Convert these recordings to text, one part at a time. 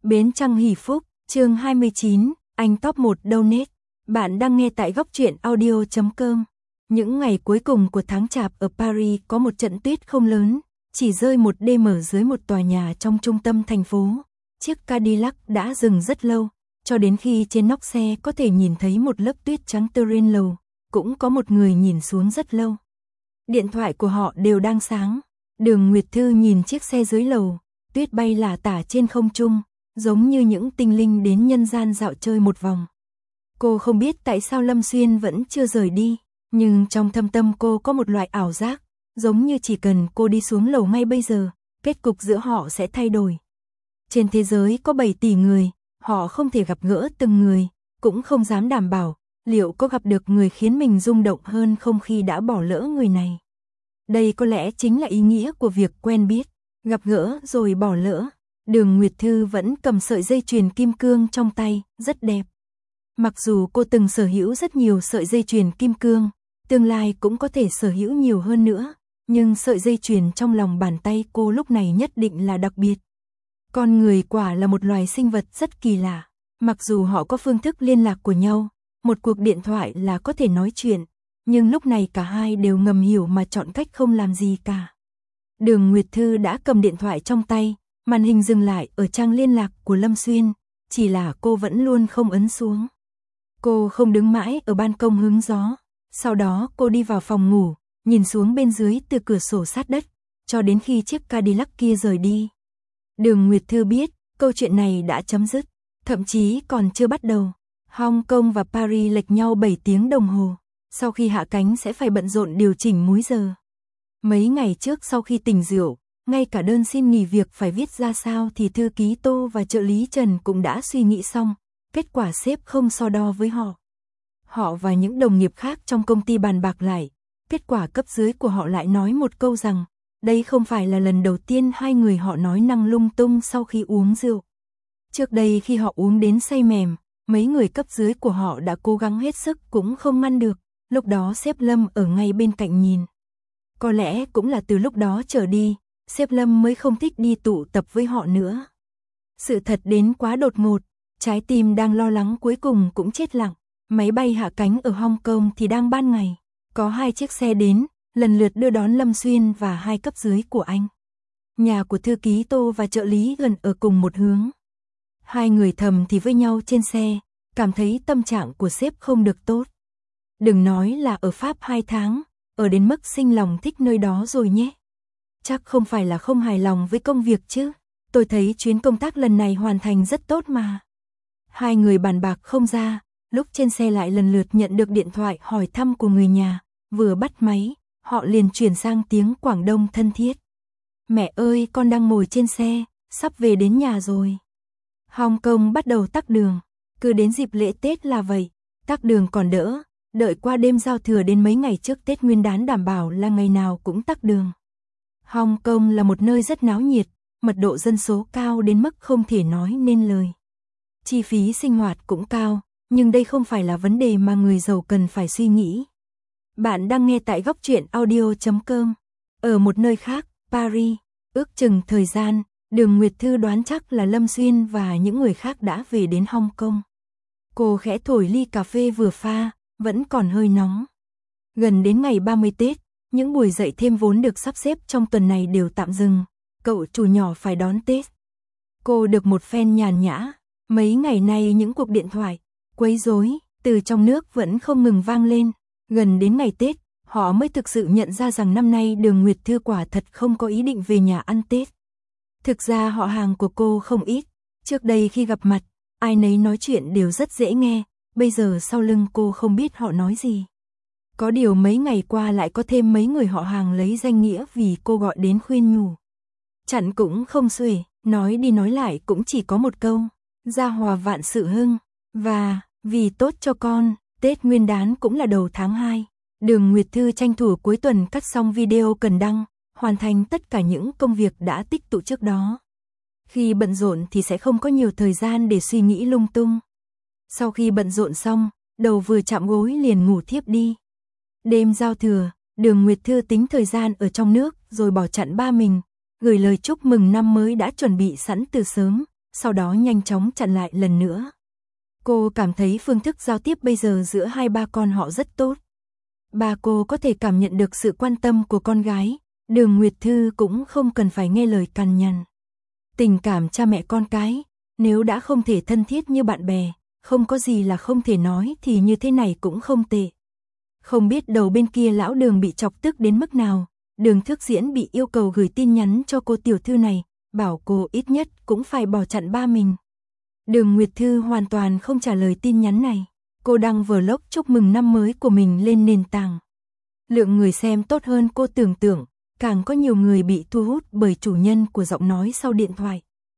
Bến Trăng Hỷ Phúc, chương 29, anh top 1 donate. Bạn đang nghe tại góc truyện audio.com. Những ngày cuối cùng của tháng Chạp ở Paris có một trận tuyết không lớn, chỉ rơi một đêm ở dưới một tòa nhà trong trung tâm thành phố. Chiếc Cadillac đã dừng rất lâu, cho đến khi trên nóc xe có thể nhìn thấy một lớp tuyết trắng trên lầu, cũng có một người nhìn xuống rất lâu. Điện thoại của họ đều đang sáng. Đường Nguyệt Thư nhìn chiếc xe dưới lầu, tuyết bay lả tả trên không trung, giống như những tinh linh đến nhân gian dạo chơi một vòng. Cô không biết tại sao Lâm Xuyên vẫn chưa rời đi, nhưng trong thâm tâm cô có một loại ảo giác, giống như chỉ cần cô đi xuống lầu ngay bây giờ, kết cục giữa họ sẽ thay đổi. Trên thế giới có 7 tỷ người, họ không thể gặp gỡ từng người, cũng không dám đảm bảo liệu có gặp được người khiến mình rung động hơn không khi đã bỏ lỡ người này. Đây có lẽ chính là ý nghĩa của việc quen biết, gặp gỡ rồi bỏ lỡ. Đường Nguyệt Thư vẫn cầm sợi dây chuyền kim cương trong tay, rất đẹp. Mặc dù cô từng sở hữu rất nhiều sợi dây chuyền kim cương, tương lai cũng có thể sở hữu nhiều hơn nữa, nhưng sợi dây chuyền trong lòng bàn tay cô lúc này nhất định là đặc biệt. Con người quả là một loài sinh vật rất kỳ lạ, mặc dù họ có phương thức liên lạc của nhau, một cuộc điện thoại là có thể nói chuyện, nhưng lúc này cả hai đều ngầm hiểu mà chọn cách không làm gì cả. Đường Nguyệt Thư đã cầm điện thoại trong tay, màn hình dừng lại ở trang liên lạc của Lâm Xuyên, chỉ là cô vẫn luôn không ấn xuống. Cô không đứng mãi ở ban công hứng gió, sau đó cô đi vào phòng ngủ, nhìn xuống bên dưới từ cửa sổ sát đất, cho đến khi chiếc Cadillac kia rời đi. Đường Nguyệt Thư biết, câu chuyện này đã chấm dứt, thậm chí còn chưa bắt đầu. Hong Kong và Paris lệch nhau 7 tiếng đồng hồ, sau khi hạ cánh sẽ phải bận rộn điều chỉnh múi giờ. Mấy ngày trước sau khi tỉnh rượu, ngay cả đơn xin nghỉ việc phải viết ra sao thì thư ký Tô và trợ lý Trần cũng đã suy nghĩ xong, kết quả sếp không so đo với họ. Họ và những đồng nghiệp khác trong công ty bàn bạc lại, kết quả cấp dưới của họ lại nói một câu rằng, đây không phải là lần đầu tiên hai người họ nói năng lung tung sau khi uống rượu. Trước đây khi họ uống đến say mềm, mấy người cấp dưới của họ đã cố gắng hết sức cũng không ngăn được, lúc đó sếp Lâm ở ngay bên cạnh nhìn. Có lẽ cũng là từ lúc đó trở đi, sếp Lâm mới không thích đi tụ tập với họ nữa. Sự thật đến quá đột ngột, trái tim đang lo lắng cuối cùng cũng chết lặng. Máy bay hạ cánh ở Hong Kong thì đang ban ngày, có 2 chiếc xe đến, lần lượt đưa đón Lâm Xuyên và 2 cấp dưới của anh. Nhà của thư ký Tô và trợ lý gần ở cùng một hướng. Hai người thầm thì với nhau trên xe, cảm thấy tâm trạng của sếp không được tốt. Đừng nói là ở Pháp 2 tháng, ở đến mức sinh lòng thích nơi đó rồi nhé. Chắc không phải là không hài lòng với công việc chứ, tôi thấy chuyến công tác lần này hoàn thành rất tốt mà. Hai người bàn bạc không ra, lúc trên xe lại lần lượt nhận được điện thoại hỏi thăm của người nhà, vừa bắt máy, họ liền chuyển sang tiếng Quảng Đông thân thiết. Mẹ ơi, con đang ngồi trên xe, sắp về đến nhà rồi. Hong Kong bắt đầu tắc đường, cứ đến dịp lễ Tết là vậy, tắc đường còn đỡ, đợi qua đêm giao thừa đến mấy ngày trước Tết Nguyên đán đảm bảo là ngày nào cũng tắc đường. Hong Kong là một nơi rất náo nhiệt, mật độ dân số cao đến mức không thể nói nên lời. Chi phí sinh hoạt cũng cao, nhưng đây không phải là vấn đề mà người giàu cần phải suy nghĩ. Bạn đang nghe tại góc truyện audio.com. Ở một nơi khác, Paris, ước chừng thời gian, Đường Nguyệt Thư đoán chắc là Lâm Xuyên và những người khác đã về đến Hong Kong. Cô khẽ thổi ly cà phê vừa pha, vẫn còn hơi nóng. Gần đến ngày 30 Tết, những buổi dạy thêm vốn được sắp xếp trong tuần này đều tạm dừng, cậu chủ nhỏ phải đón Tết. Cô được một phen nhàn nhã, mấy ngày nay những cuộc điện thoại, quấy rối, từ trong nước vẫn không ngừng vang lên. Gần đến ngày Tết, họ mới thực sự nhận ra rằng năm nay Đường Nguyệt Thư quả thật không có ý định về nhà ăn Tết. Thực ra họ hàng của cô không ít, trước đây khi gặp mặt, ai nấy nói chuyện đều rất dễ nghe, bây giờ sau lưng cô không biết họ nói gì. Có điều mấy ngày qua lại có thêm mấy người họ hàng lấy danh nghĩa vì cô gọi đến khuyên nhủ. Chặn cũng không xuể, nói đi nói lại cũng chỉ có một câu, gia hòa vạn sự hưng, và vì tốt cho con, Tết Nguyên đán cũng là đầu tháng 2. Đường Nguyệt Thư tranh thủ cuối tuần cắt xong video cần đăng, hoàn thành tất cả những công việc đã tích tụ trước đó. Khi bận rộn thì sẽ không có nhiều thời gian để suy nghĩ lung tung. Sau khi bận rộn xong, đầu vừa chạm gối liền ngủ thiếp đi. Đêm giao thừa, Đường Nguyệt Thư tính thời gian ở trong nước rồi bỏ chặn ba mình, gửi lời chúc mừng năm mới đã chuẩn bị sẵn từ sớm, sau đó nhanh chóng chặn lại lần nữa. Cô cảm thấy phương thức giao tiếp bây giờ giữa hai ba con họ rất tốt. Ba cô có thể cảm nhận được sự quan tâm của con gái, Đường Nguyệt Thư cũng không cần phải nghe lời cằn nhằn. Tình cảm cha mẹ con cái, nếu đã không thể thân thiết như bạn bè, không có gì là không thể nói thì như thế này cũng không tệ. Không biết đầu bên kia lão Đường bị chọc tức đến mức nào, Đường Thước Diễn bị yêu cầu gửi tin nhắn cho cô tiểu thư này, bảo cô ít nhất cũng phải bỏ chặn ba mình. Đường Nguyệt Thư hoàn toàn không trả lời tin nhắn này. Cô đăng vlog chúc mừng năm mới của mình lên nền tảng. Lượng người xem tốt hơn cô tưởng tượng, càng có nhiều người bị thu hút bởi chủ nhân của giọng nói sau điện thoại.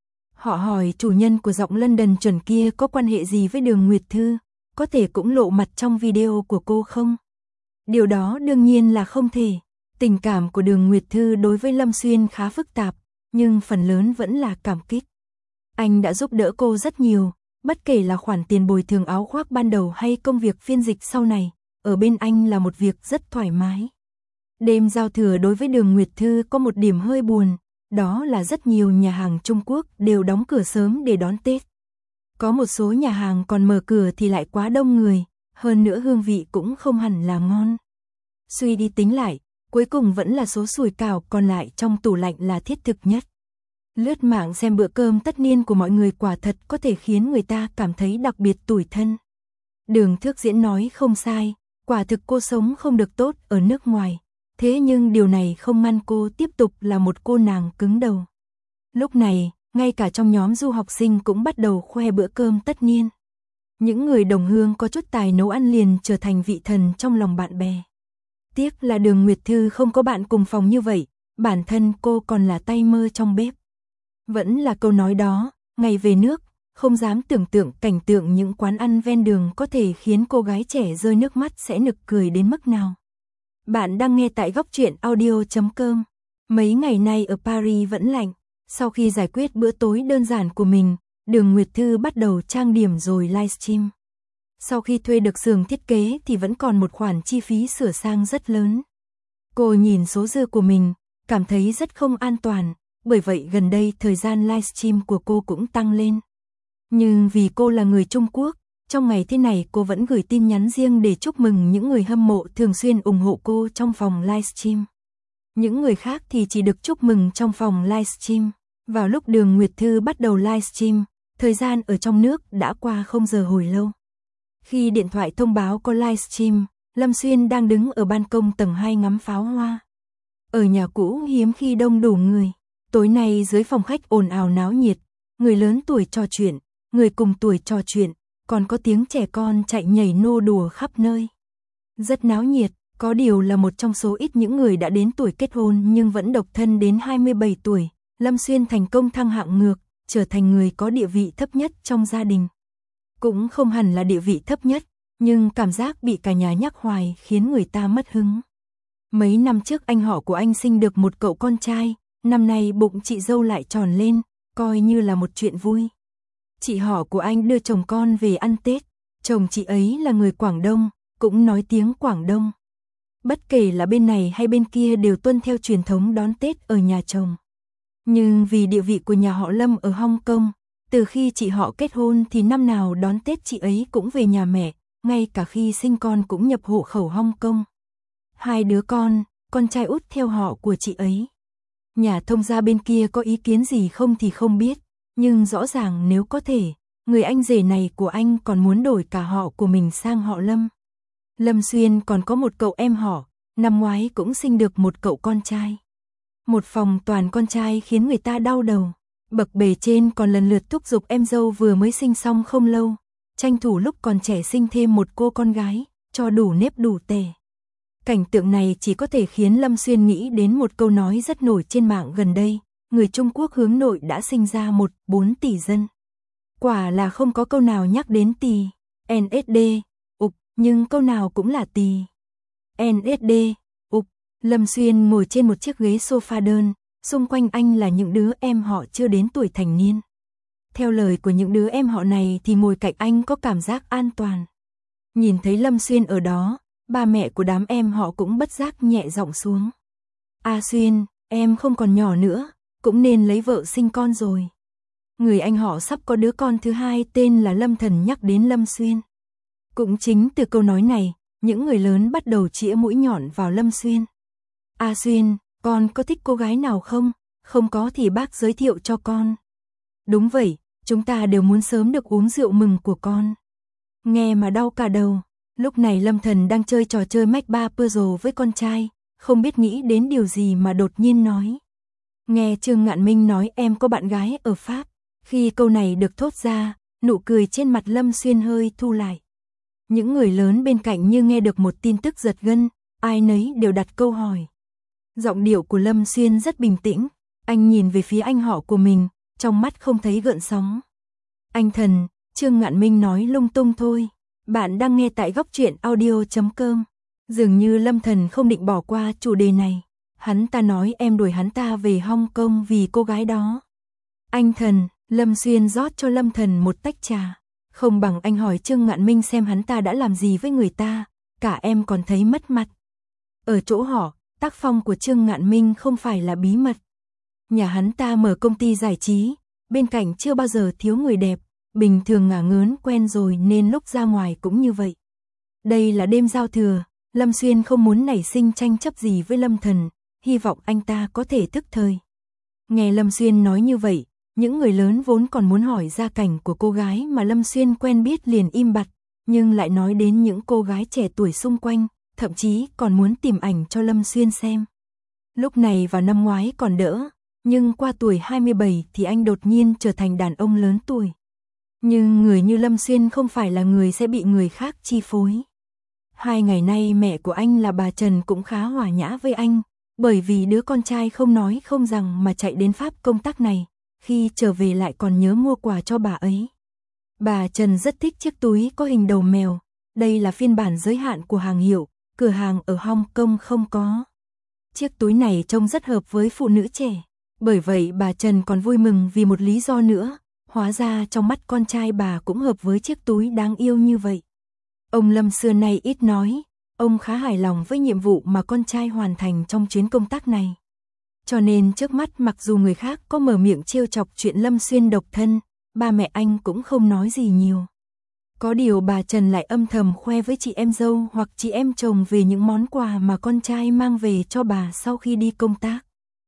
Họ hỏi chủ nhân của giọng London chuẩn kia có quan hệ gì với Đường Nguyệt Thư, có thể cũng lộ mặt trong video của cô không? Điều đó đương nhiên là không thể. Tình cảm của Đường Nguyệt Thư đối với Lâm Xuyên khá phức tạp, nhưng phần lớn vẫn là cảm kích. Anh đã giúp đỡ cô rất nhiều, bất kể là khoản tiền bồi thường áo khoác ban đầu hay công việc phiên dịch sau này, ở bên anh là một việc rất thoải mái. Đêm giao thừa đối với Đường Nguyệt Thư có một điểm hơi buồn, đó là rất nhiều nhà hàng Trung Quốc đều đóng cửa sớm để đón Tết. Có một số nhà hàng còn mở cửa thì lại quá đông người, hơn nữa hương vị cũng không hẳn là ngon. Suy đi tính lại, cuối cùng vẫn là số sủi cảo còn lại trong tủ lạnh là thiết thực nhất. Lướt mạng xem bữa cơm tất niên của mọi người quả thật có thể khiến người ta cảm thấy đặc biệt tủi thân. Đường Thước Diễn nói không sai, quả thực cô sống không được tốt ở nước ngoài, thế nhưng điều này không ngăn cô tiếp tục là một cô nàng cứng đầu. Lúc này, ngay cả trong nhóm du học sinh cũng bắt đầu khoe bữa cơm tất niên. Những người đồng hương có chút tài nấu ăn liền trở thành vị thần trong lòng bạn bè. Tiếc là Đường Nguyệt Thư không có bạn cùng phòng như vậy, bản thân cô còn là tay mơ trong bếp. Vẫn là câu nói đó, ngày về nước, không dám tưởng tượng cảnh tượng những quán ăn ven đường có thể khiến cô gái trẻ rơi nước mắt sẽ nực cười đến mức nào. Bạn đang nghe tại góc truyện audio.com. Mấy ngày nay ở Paris vẫn lạnh, sau khi giải quyết bữa tối đơn giản của mình, Đường Nguyệt Thư bắt đầu trang điểm rồi livestream. Sau khi thuê được xưởng thiết kế thì vẫn còn một khoản chi phí sửa sang rất lớn. Cô nhìn số dư của mình, cảm thấy rất không an toàn, bởi vậy gần đây thời gian livestream của cô cũng tăng lên. Nhưng vì cô là người Trung Quốc, trong ngày thế này cô vẫn gửi tin nhắn riêng để chúc mừng những người hâm mộ thường xuyên ủng hộ cô trong phòng livestream. Những người khác thì chỉ được chúc mừng trong phòng livestream. Vào lúc Đường Nguyệt Thư bắt đầu livestream, thời gian ở trong nước đã qua không giờ hồi lâu. Khi điện thoại thông báo có livestream, Lâm Xuyên đang đứng ở ban công tầng 2 ngắm pháo hoa. Ở nhà cũ hiếm khi đông đủ người, tối nay dưới phòng khách ồn ào náo nhiệt, người lớn tuổi trò chuyện, người cùng tuổi trò chuyện, còn có tiếng trẻ con chạy nhảy nô đùa khắp nơi. Rất náo nhiệt, có điều là một trong số ít những người đã đến tuổi kết hôn nhưng vẫn độc thân đến 27 tuổi, Lâm Xuyên thành công thăng hạng ngược, trở thành người có địa vị thấp nhất trong gia đình. Cũng không hẳn là địa vị thấp nhất, nhưng cảm giác bị cả nhà nhắc hoài khiến người ta mất hứng. Mấy năm trước anh họ của anh sinh được một cậu con trai, năm nay bụng chị dâu lại tròn lên, coi như là một chuyện vui. Chị họ của anh đưa chồng con về ăn Tết, chồng chị ấy là người Quảng Đông, cũng nói tiếng Quảng Đông. Bất kể là bên này hay bên kia đều tuân theo truyền thống đón Tết ở nhà chồng. Nhưng vì địa vị của nhà họ Lâm ở Hong Kong, từ khi chị họ kết hôn thì năm nào đón Tết chị ấy cũng về nhà mẹ, ngay cả khi sinh con cũng nhập hộ khẩu Hong Kong. 2 đứa con trai út theo họ của chị ấy. Nhà thông gia bên kia có ý kiến gì không thì không biết, nhưng rõ ràng nếu có thể, người anh rể này của anh còn muốn đổi cả họ của mình sang họ Lâm. Lâm Xuyên còn có một cậu em họ, năm ngoái cũng sinh được một cậu con trai. Một phòng toàn con trai khiến người ta đau đầu. Bậc bề trên còn lần lượt thúc giục em dâu vừa mới sinh xong không lâu, tranh thủ lúc còn trẻ sinh thêm một cô con gái, cho đủ nếp đủ tẻ. Cảnh tượng này chỉ có thể khiến Lâm Xuyên nghĩ đến một câu nói rất nổi trên mạng gần đây, người Trung Quốc hướng nội đã sinh ra 4 tỷ dân. Quả là không có câu nào nhắc đến tỷ, NSD, nhưng câu nào cũng là tỷ. NSD, Lâm Xuyên ngồi trên một chiếc ghế sofa đơn, xung quanh anh là những đứa em họ chưa đến tuổi thành niên. Theo lời của những đứa em họ này thì ngồi cạnh anh có cảm giác an toàn. Nhìn thấy Lâm Xuyên ở đó, ba mẹ của đám em họ cũng bất giác nhẹ giọng xuống. A Xuyên, em không còn nhỏ nữa, cũng nên lấy vợ sinh con rồi. Người anh họ sắp có đứa con thứ hai tên là Lâm Thần nhắc đến Lâm Xuyên. Cũng chính từ câu nói này, những người lớn bắt đầu chĩa mũi nhọn vào Lâm Xuyên. A Xuyên, con có thích cô gái nào không? Không có thì bác giới thiệu cho con. Đúng vậy, chúng ta đều muốn sớm được uống rượu mừng của con. Nghe mà đau cả đầu. Lúc này Lâm Thần đang chơi trò chơi mách ba puzzle với con trai, không biết nghĩ đến điều gì mà đột nhiên nói. Nghe Trương Ngạn Minh nói em có bạn gái ở Pháp. Khi câu này được thốt ra, nụ cười trên mặt Lâm Xuyên hơi thu lại. Những người lớn bên cạnh như nghe được một tin tức giật gân, ai nấy đều đặt câu hỏi. Giọng điệu của Lâm Xuyên rất bình tĩnh, anh nhìn về phía anh họ của mình, trong mắt không thấy gợn sóng. Anh Thần, Trương Ngạn Minh nói lung tung thôi. Bạn đang nghe tại góc truyện audio.com. Dường như Lâm Thần không định bỏ qua chủ đề này. Hắn ta nói em đuổi hắn ta về Hong Kong vì cô gái đó. Anh Thần, Lâm Xuyên rót cho Lâm Thần một tách trà. Không bằng anh hỏi Trương Ngạn Minh xem hắn ta đã làm gì với người ta, cả em còn thấy mất mặt. Ở chỗ họ, tác phong của Trương Ngạn Minh không phải là bí mật. Nhà hắn ta mở công ty giải trí, bên cạnh chưa bao giờ thiếu người đẹp, bình thường ngả ngớn quen rồi nên lúc ra ngoài cũng như vậy. Đây là đêm giao thừa, Lâm Xuyên không muốn nảy sinh tranh chấp gì với Lâm Thần, hy vọng anh ta có thể thức thời. Nghe Lâm Xuyên nói như vậy, những người lớn vốn còn muốn hỏi gia cảnh của cô gái mà Lâm Xuyên quen biết liền im bặt, nhưng lại nói đến những cô gái trẻ tuổi xung quanh, thậm chí còn muốn tìm ảnh cho Lâm Xuyên xem. Lúc này vào năm ngoái còn đỡ, nhưng qua tuổi 27 thì anh đột nhiên trở thành đàn ông lớn tuổi. Nhưng người như Lâm Xuyên không phải là người sẽ bị người khác chi phối. 2 ngày nay mẹ của anh là bà Trần cũng khá hòa nhã với anh, bởi vì đứa con trai không nói không rằng mà chạy đến Pháp công tác này, khi trở về lại còn nhớ mua quà cho bà ấy. Bà Trần rất thích chiếc túi có hình đầu mèo, đây là phiên bản giới hạn của hàng hiệu, cửa hàng ở Hong Kong không có. Chiếc túi này trông rất hợp với phụ nữ trẻ, bởi vậy bà Trần còn vui mừng vì một lý do nữa, hóa ra trong mắt con trai bà cũng hợp với chiếc túi đáng yêu như vậy. Ông Lâm xưa nay ít nói, ông khá hài lòng với nhiệm vụ mà con trai hoàn thành trong chuyến công tác này. Cho nên trước mắt mặc dù người khác có mở miệng trêu chọc chuyện Lâm Xuyên độc thân, ba mẹ anh cũng không nói gì nhiều. Có điều bà Trần lại âm thầm khoe với chị em dâu hoặc chị em chồng về những món quà mà con trai mang về cho bà sau khi đi công tác.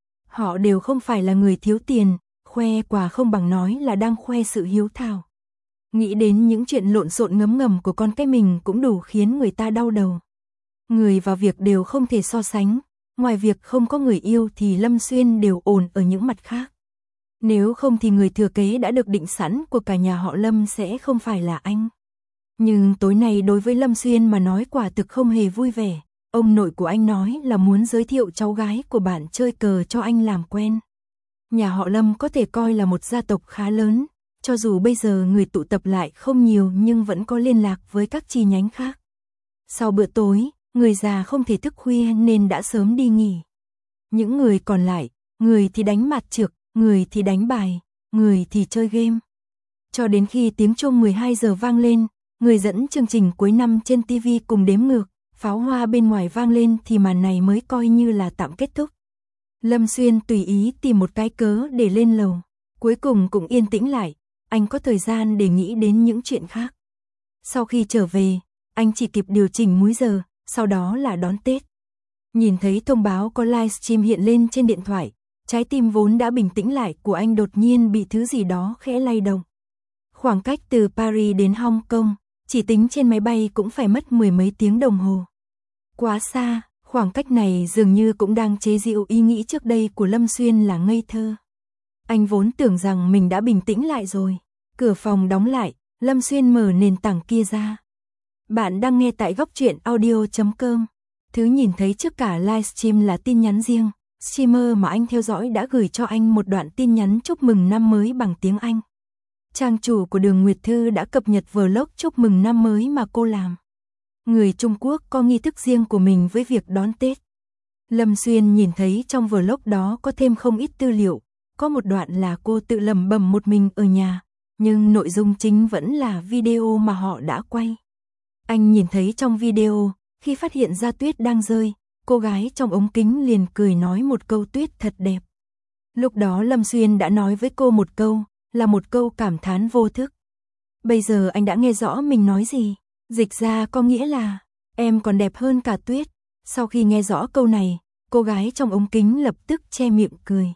Họ đều không phải là người thiếu tiền, khoe quà không bằng nói là đang khoe sự hiếu thảo. Nghĩ đến những chuyện lộn xộn ngấm ngầm của con cái mình cũng đủ khiến người ta đau đầu. Người và việc đều không thể so sánh, ngoài việc không có người yêu thì Lâm Xuyên đều ổn ở những mặt khác. Nếu không thì người thừa kế đã được định sẵn của cả nhà họ Lâm sẽ không phải là anh. Nhưng tối nay đối với Lâm Xuyên mà nói quả thực không hề vui vẻ. Ông nội của anh nói là muốn giới thiệu cháu gái của bạn chơi cờ cho anh làm quen. Nhà họ Lâm có thể coi là một gia tộc khá lớn, cho dù bây giờ người tụ tập lại không nhiều nhưng vẫn có liên lạc với các chi nhánh khác. Sau bữa tối, người già không thể thức khuya nên đã sớm đi nghỉ. Những người còn lại, người thì đánh mặt trược, người thì đánh bài, người thì chơi game. Cho đến khi tiếng chuông 12 giờ vang lên, người dẫn chương trình cuối năm trên TV cùng đếm ngược, pháo hoa bên ngoài vang lên thì màn này mới coi như là tạm kết thúc. Lâm Xuyên tùy ý tìm một cái cớ để lên lầu, cuối cùng cũng yên tĩnh lại, anh có thời gian để nghĩ đến những chuyện khác. Sau khi trở về, anh chỉ kịp điều chỉnh múi giờ, sau đó là đón Tết. Nhìn thấy thông báo có livestream hiện lên trên điện thoại, trái tim vốn đã bình tĩnh lại của anh đột nhiên bị thứ gì đó khẽ lay động. Khoảng cách từ Paris đến Hong Kong, chỉ tính trên máy bay cũng phải mất 10 mấy tiếng đồng hồ. Quá xa, khoảng cách này dường như cũng đang chế giễu ý nghĩ trước đây của Lâm Xuyên là ngây thơ. Anh vốn tưởng rằng mình đã bình tĩnh lại rồi. Cửa phòng đóng lại, Lâm Xuyên mở nền tảng kia ra. Bạn đang nghe tại góc truyện audio.com. Thứ nhìn thấy trước cả livestream là tin nhắn riêng. Streamer mà anh theo dõi đã gửi cho anh một đoạn tin nhắn chúc mừng năm mới bằng tiếng Anh. Trang chủ của Đường Nguyệt Thư đã cập nhật vlog chúc mừng năm mới mà cô làm. Người Trung Quốc có nghi thức riêng của mình với việc đón Tết. Lâm Xuyên nhìn thấy trong vlog đó có thêm không ít tư liệu. Có một đoạn là cô tự lẩm bẩm một mình ở nhà, nhưng nội dung chính vẫn là video mà họ đã quay. Anh nhìn thấy trong video, khi phát hiện ra tuyết đang rơi, cô gái trong ống kính liền cười nói một câu tuyết thật đẹp. Lúc đó Lâm Xuyên đã nói với cô một câu, là một câu cảm thán vô thức. Bây giờ anh đã nghe rõ mình nói gì. Dịch ra có nghĩa là, em còn đẹp hơn cả Tuyết. Sau khi nghe rõ câu này, cô gái trong ống kính lập tức che miệng cười.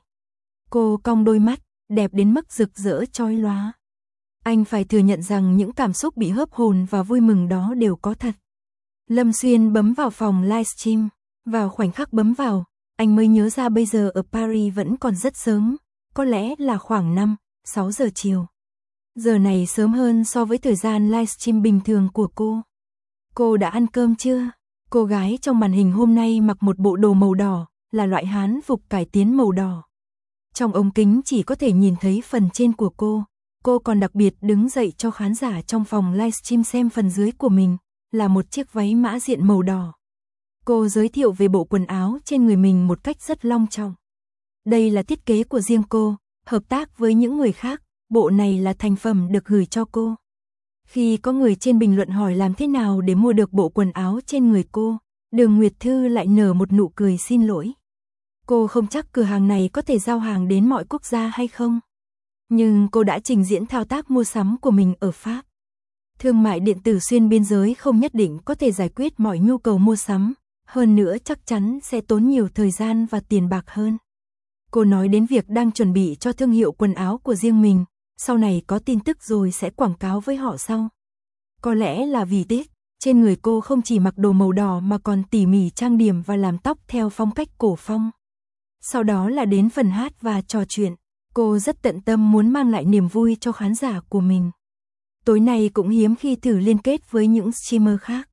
Cô cong đôi mắt, đẹp đến mức rực rỡ chói lóa. Anh phải thừa nhận rằng những cảm xúc bị hớp hồn và vui mừng đó đều có thật. Lâm Xuyên bấm vào phòng livestream. Vào khoảnh khắc bấm vào, anh mới nhớ ra bây giờ ở Paris vẫn còn rất sớm, có lẽ là khoảng 5-6 giờ chiều. Giờ này sớm hơn so với thời gian livestream bình thường của cô. Cô đã ăn cơm chưa? Cô gái trong màn hình hôm nay mặc một bộ đồ màu đỏ, là loại hán phục cải tiến màu đỏ. Trong ống kính chỉ có thể nhìn thấy phần trên của cô còn đặc biệt đứng dậy cho khán giả trong phòng livestream xem phần dưới của mình, là một chiếc váy mã diện màu đỏ. Cô giới thiệu về bộ quần áo trên người mình một cách rất long trọng. Đây là thiết kế của riêng cô, hợp tác với những người khác, bộ này là thành phẩm được gửi cho cô. Khi có người trên bình luận hỏi làm thế nào để mua được bộ quần áo trên người cô, Đường Nguyệt Thư lại nở một nụ cười xin lỗi. Cô không chắc cửa hàng này có thể giao hàng đến mọi quốc gia hay không. Nhưng cô đã trình diễn thao tác mua sắm của mình ở Pháp. Thương mại điện tử xuyên biên giới không nhất định có thể giải quyết mọi nhu cầu mua sắm, hơn nữa chắc chắn sẽ tốn nhiều thời gian và tiền bạc hơn. Cô nói đến việc đang chuẩn bị cho thương hiệu quần áo của riêng mình, sau này có tin tức rồi sẽ quảng cáo với họ sau. Có lẽ là vì Tết, trên người cô không chỉ mặc đồ màu đỏ mà còn tỉ mỉ trang điểm và làm tóc theo phong cách cổ phong. Sau đó là đến phần hát và trò chuyện, cô rất tận tâm muốn mang lại niềm vui cho khán giả của mình. Tối nay cũng hiếm khi thử liên kết với những streamer khác.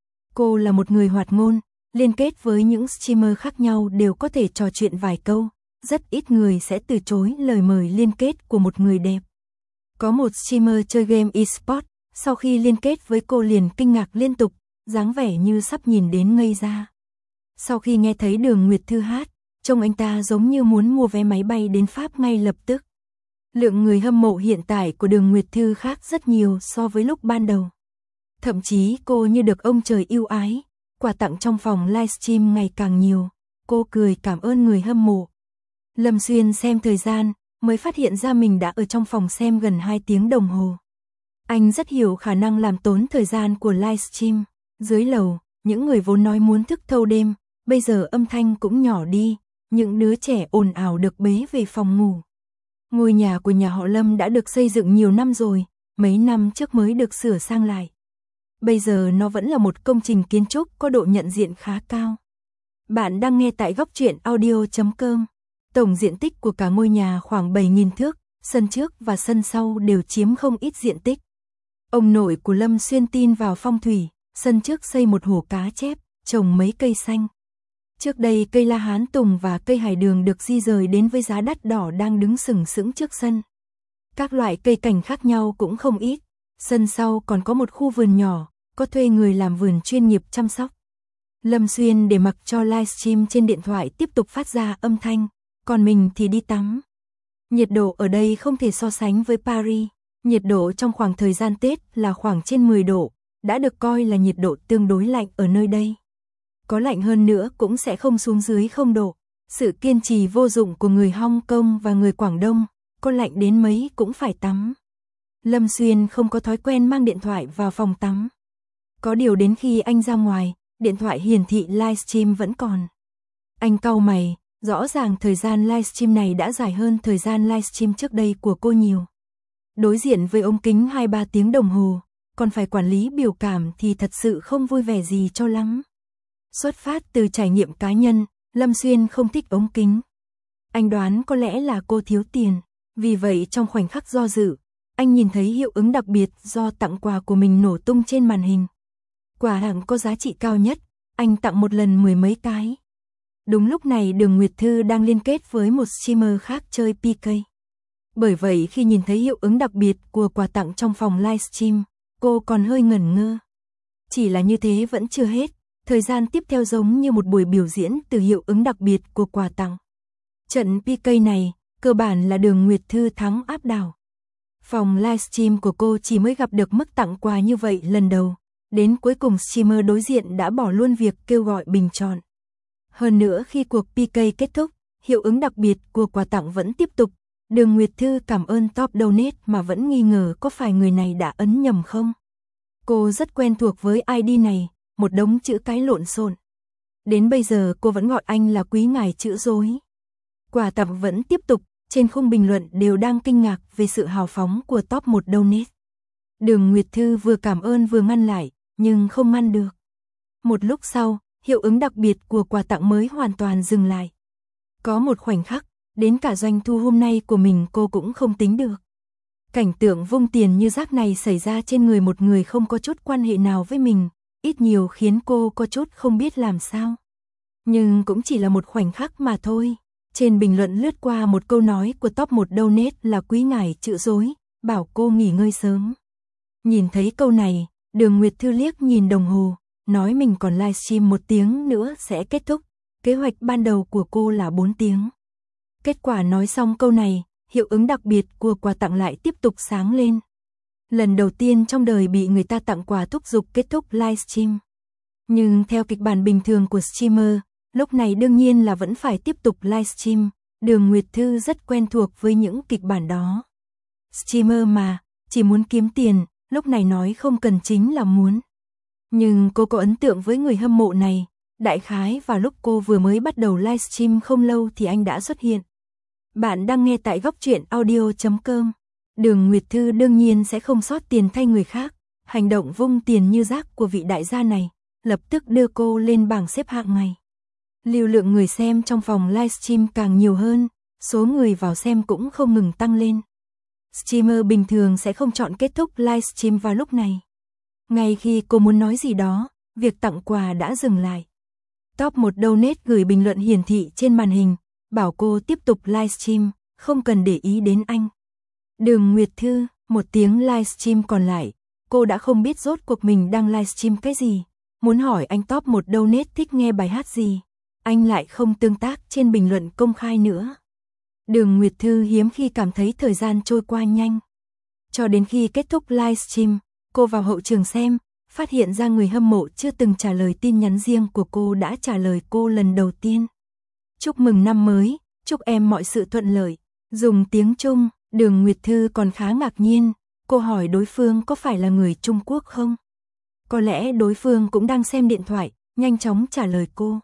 Cô là một người hoạt ngôn, liên kết với những streamer khác nhau đều có thể trò chuyện vài câu, rất ít người sẽ từ chối lời mời liên kết của một người đẹp. Có một streamer chơi game eSport, sau khi liên kết với cô liền kinh ngạc liên tục, dáng vẻ như sắp nhìn đến ngây ra. Sau khi nghe thấy Đường Nguyệt Thư hát, trông anh ta giống như muốn mua vé máy bay đến Pháp ngay lập tức. Lượng người hâm mộ hiện tại của Đường Nguyệt Thư khác rất nhiều so với lúc ban đầu. Thậm chí cô như được ông trời yêu ái, quà tặng trong phòng livestream ngày càng nhiều, cô cười cảm ơn người hâm mộ. Lâm Xuyên xem thời gian, mới phát hiện ra mình đã ở trong phòng xem gần 2 tiếng đồng hồ. Anh rất hiểu khả năng làm tốn thời gian của livestream. Dưới lầu, những người vốn nói muốn thức thâu đêm, bây giờ âm thanh cũng nhỏ đi, những đứa trẻ ồn ào được bế về phòng ngủ. Ngôi nhà của nhà họ Lâm đã được xây dựng nhiều năm rồi, mấy năm trước mới được sửa sang lại. Bây giờ nó vẫn là một công trình kiến trúc có độ nhận diện khá cao. Bạn đang nghe tại góc truyện audio.com. Tổng diện tích của cả ngôi nhà khoảng 7.000 thước, sân trước và sân sau đều chiếm không ít diện tích. Ông nội của Lâm Xuyên tin vào phong thủy, sân trước xây một hồ cá chép, trồng mấy cây xanh. Trước đây cây la hán tùng và cây hải đường được di rời đến với giá đắt đỏ đang đứng sừng sững trước sân. Các loại cây cảnh khác nhau cũng không ít. Sân sau còn có một khu vườn nhỏ, có thuê người làm vườn chuyên nghiệp chăm sóc. Lâm Xuyên để mặc cho livestream trên điện thoại tiếp tục phát ra âm thanh, còn mình thì đi tắm. Nhiệt độ ở đây không thể so sánh với Paris. Nhiệt độ trong khoảng thời gian Tết là khoảng trên 10 độ, đã được coi là nhiệt độ tương đối lạnh ở nơi đây. Có lạnh hơn nữa cũng sẽ không xuống dưới 0 độ. Sự kiên trì vô dụng của người Hong Kong và người Quảng Đông, có lạnh đến mấy cũng phải tắm. Lâm Xuyên không có thói quen mang điện thoại vào phòng tắm. Có điều đến khi anh ra ngoài, điện thoại hiển thị livestream vẫn còn. Anh cau mày, rõ ràng thời gian livestream này đã dài hơn thời gian livestream trước đây của cô nhiều. Đối diện với ống kính 2-3 tiếng đồng hồ, còn phải quản lý biểu cảm thì thật sự không vui vẻ gì cho lắm. Xuất phát từ trải nghiệm cá nhân, Lâm Xuyên không thích ống kính. Anh đoán có lẽ là cô thiếu tiền, vì vậy trong khoảnh khắc do dự, anh nhìn thấy hiệu ứng đặc biệt do tặng quà của mình nổ tung trên màn hình. Quà tặng có giá trị cao nhất, anh tặng một lần 10 mấy cái. Đúng lúc này Đường Nguyệt Thư đang liên kết với một streamer khác chơi PK. Bởi vậy khi nhìn thấy hiệu ứng đặc biệt của quà tặng trong phòng livestream, cô còn hơi ngẩn ngơ. Chỉ là như thế vẫn chưa hết, thời gian tiếp theo giống như một buổi biểu diễn từ hiệu ứng đặc biệt của quà tặng. Trận PK này, cơ bản là Đường Nguyệt Thư thắng áp đảo. Phòng livestream của cô chỉ mới gặp được mức tặng quà như vậy lần đầu, đến cuối cùng streamer đối diện đã bỏ luôn việc kêu gọi bình chọn. Hơn nữa khi cuộc PK kết thúc, hiệu ứng đặc biệt của quà tặng vẫn tiếp tục, Đường Nguyệt Thư cảm ơn top donate mà vẫn nghi ngờ có phải người này đã ấn nhầm không. Cô rất quen thuộc với ID này, một đống chữ cái lộn xộn. Đến bây giờ cô vẫn gọi anh là quý ngài chữ dối. Quà tặng vẫn tiếp tục, trên khung bình luận đều đang kinh ngạc về sự hào phóng của top 1 donate. Đường Nguyệt Thư vừa cảm ơn vừa ngăn lại, nhưng không ngăn được. Một lúc sau, hiệu ứng đặc biệt của quà tặng mới hoàn toàn dừng lại. Có một khoảnh khắc, đến cả doanh thu hôm nay của mình cô cũng không tính được. Cảnh tượng vung tiền như rác này xảy ra trên người một người không có chút quan hệ nào với mình, ít nhiều khiến cô có chút không biết làm sao. Nhưng cũng chỉ là một khoảnh khắc mà thôi. Trên bình luận lướt qua một câu nói của top 1 donate là quý ngài chữ dối, bảo cô nghỉ ngơi sớm. Nhìn thấy câu này, Đường Nguyệt Thư liếc nhìn đồng hồ, nói mình còn livestream 1 tiếng nữa sẽ kết thúc. Kế hoạch ban đầu của cô là 4 tiếng. Kết quả nói xong câu này, hiệu ứng đặc biệt của quà tặng lại tiếp tục sáng lên. Lần đầu tiên trong đời bị người ta tặng quà thúc giục kết thúc livestream. Nhưng theo kịch bản bình thường của streamer, lúc này đương nhiên là vẫn phải tiếp tục livestream. Đường Nguyệt Thư rất quen thuộc với những kịch bản đó. Streamer mà, chỉ muốn kiếm tiền, lúc này nói không cần chính là muốn. Nhưng cô có ấn tượng với người hâm mộ này. Đại khái vào lúc cô vừa mới bắt đầu livestream không lâu thì anh đã xuất hiện. Bạn đang nghe tại góc truyện audio.com. Đường Nguyệt Thư đương nhiên sẽ không sót tiền thay người khác. Hành động vung tiền như rác của vị đại gia này lập tức đưa cô lên bảng xếp hạng ngày. Lưu lượng người xem trong phòng livestream càng nhiều hơn, số người vào xem cũng không ngừng tăng lên. Streamer bình thường sẽ không chọn kết thúc livestream vào lúc này. Ngay khi cô muốn nói gì đó, việc tặng quà đã dừng lại. Top 1 donate gửi bình luận hiển thị trên màn hình, bảo cô tiếp tục livestream, không cần để ý đến anh. Đường Nguyệt Thư, 1 tiếng livestream còn lại, cô đã không biết rốt cuộc mình đang livestream cái gì. Muốn hỏi anh top 1 donate thích nghe bài hát gì, anh lại không tương tác trên bình luận công khai nữa. Đường Nguyệt Thư hiếm khi cảm thấy thời gian trôi qua nhanh. Cho đến khi kết thúc livestream, cô vào hậu trường xem, phát hiện ra người hâm mộ chưa từng trả lời tin nhắn riêng của cô đã trả lời cô lần đầu tiên. Chúc mừng năm mới, chúc em mọi sự thuận lợi. Dùng tiếng Trung, Đường Nguyệt Thư còn khá ngạc nhiên, cô hỏi đối phương có phải là người Trung Quốc không? Có lẽ đối phương cũng đang xem điện thoại, nhanh chóng trả lời cô.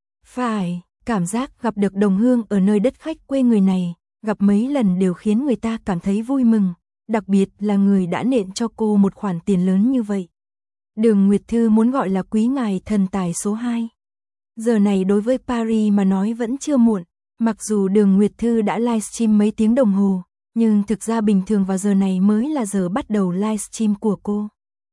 Phải, cảm giác gặp được đồng hương ở nơi đất khách quê người này, gặp mấy lần đều khiến người ta cảm thấy vui mừng, đặc biệt là người đã nện cho cô một khoản tiền lớn như vậy. Đường Nguyệt Thư muốn gọi là quý ngài thần tài số 2. Giờ này đối với Paris mà nói vẫn chưa muộn, mặc dù Đường Nguyệt Thư đã livestream mấy tiếng đồng hồ, nhưng thực ra bình thường vào giờ này mới là giờ bắt đầu livestream của cô.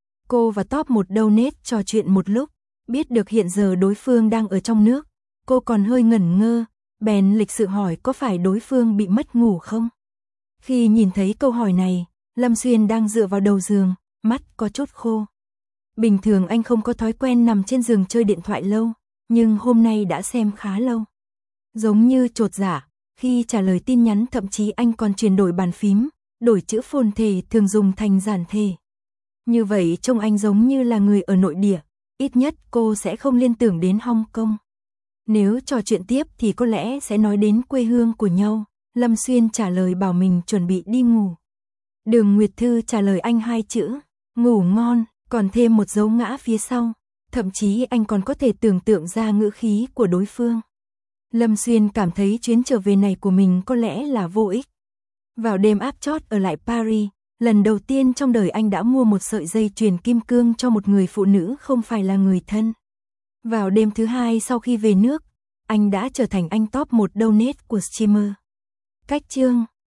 Cô và top 1 donate trò chuyện một lúc, biết được hiện giờ đối phương đang ở trong nước, cô còn hơi ngẩn ngơ, bèn lịch sự hỏi có phải đối phương bị mất ngủ không? Khi nhìn thấy câu hỏi này, Lâm Xuyên đang dựa vào đầu giường, mắt có chút khô. Bình thường anh không có thói quen nằm trên giường chơi điện thoại lâu, nhưng hôm nay đã xem khá lâu. Giống như chột dạ, khi trả lời tin nhắn thậm chí anh còn chuyển đổi bàn phím, đổi chữ phồn thể thường dùng thành giản thể. Như vậy trông anh giống như là người ở nội địa, ít nhất cô sẽ không liên tưởng đến Hong Kong. Nếu trò chuyện tiếp thì có lẽ sẽ nói đến quê hương của nhau. Lâm Xuyên trả lời bảo mình chuẩn bị đi ngủ. Đường Nguyệt Thư trả lời anh 2 chữ, ngủ ngon, còn thêm một dấu ngã phía sau. Thậm chí anh còn có thể tưởng tượng ra ngữ khí của đối phương. Lâm Xuyên cảm thấy chuyến trở về này của mình có lẽ là vô ích. Vào đêm áp chót ở lại Paris, lần đầu tiên trong đời anh đã mua một sợi dây chuyền kim cương cho một người phụ nữ không phải là người thân. Vào đêm thứ 2 sau khi về nước, anh đã trở thành anh top 1 donate của streamer. Cách chương